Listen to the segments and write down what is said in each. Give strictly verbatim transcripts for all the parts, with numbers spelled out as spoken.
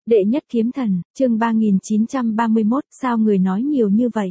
Đệ nhất kiếm thần, chương ba nghìn chín trăm ba mươi mốt, sao người nói nhiều như vậy?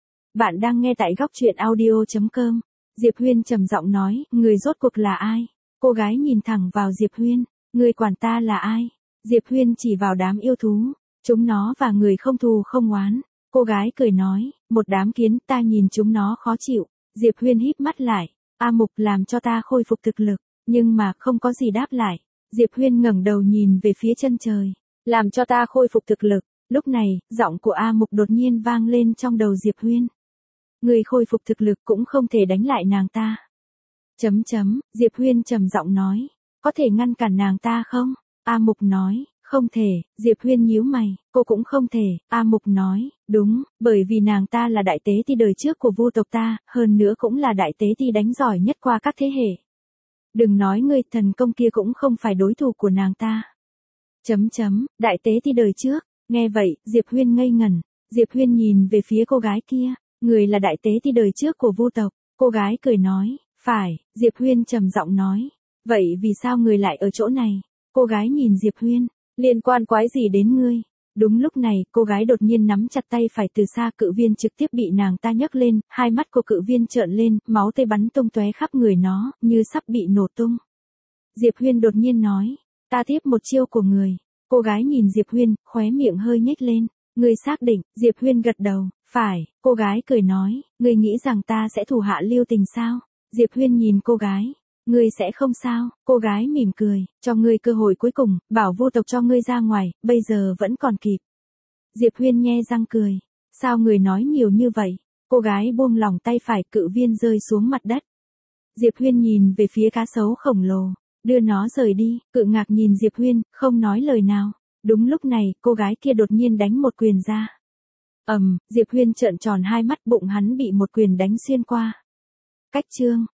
Bạn đang nghe tại góc truyện audio chấm com. Diệp Huyên trầm giọng nói, người rốt cuộc là ai? Cô gái nhìn thẳng vào Diệp Huyên, người quản ta là ai? Diệp Huyên chỉ vào đám yêu thú, chúng nó và người không thù không oán. Cô gái cười nói, một đám kiến, ta nhìn chúng nó khó chịu. Diệp Huyên híp mắt lại, A Mục làm cho ta khôi phục thực lực, nhưng mà không có gì đáp lại. Diệp Huyên ngẩng đầu nhìn về phía chân trời. Làm cho ta khôi phục thực lực. Lúc này, giọng của A Mục đột nhiên vang lên trong đầu Diệp Huyên. Người khôi phục thực lực cũng không thể đánh lại nàng ta. Chấm chấm, Diệp Huyên trầm giọng nói. Có thể ngăn cản nàng ta không? A Mục nói, không thể. Diệp Huyên nhíu mày, cô cũng không thể. A Mục nói, đúng, bởi vì nàng ta là đại tế ti đời trước của Vu tộc ta, hơn nữa cũng là đại tế ti đánh giỏi nhất qua các thế hệ. Đừng nói ngươi, thần công kia cũng không phải đối thủ của nàng ta. Chấm chấm, đại tế ti đời trước. Nghe vậy, Diệp Huyên ngây ngẩn. Diệp Huyên nhìn về phía cô gái kia. Người là đại tế ti đời trước của Vu tộc. Cô gái cười nói, phải. Diệp Huyên trầm giọng nói. Vậy vì sao người lại ở chỗ này? Cô gái nhìn Diệp Huyên. Liên quan quái gì đến ngươi? Đúng lúc này, cô gái đột nhiên nắm chặt tay phải từ xa, cự viên trực tiếp bị nàng ta nhấc lên, hai mắt của cự viên trợn lên, máu tươi bắn tung tóe khắp người nó, như sắp bị nổ tung. Diệp Huyên đột nhiên nói, ta tiếp một chiêu của người. Cô gái nhìn Diệp Huyên, khóe miệng hơi nhếch lên. Ngươi xác định? Diệp Huyên gật đầu, phải. Cô gái cười nói, ngươi nghĩ rằng ta sẽ thủ hạ lưu tình sao? Diệp Huyên nhìn cô gái. Ngươi sẽ không sao? Cô gái mỉm cười, cho ngươi cơ hội cuối cùng, bảo Vu tộc cho ngươi ra ngoài, bây giờ vẫn còn kịp. Diệp Huyên nhe răng cười, sao người nói nhiều như vậy? Cô gái buông lỏng tay phải, cự viên rơi xuống mặt đất. Diệp Huyên nhìn về phía cá sấu khổng lồ, đưa nó rời đi. Cự ngạc nhìn Diệp Huyên, không nói lời nào. Đúng lúc này, cô gái kia đột nhiên đánh một quyền ra. Ầm, um, Diệp Huyên trợn tròn hai mắt, bụng hắn bị một quyền đánh xuyên qua. Cách chương.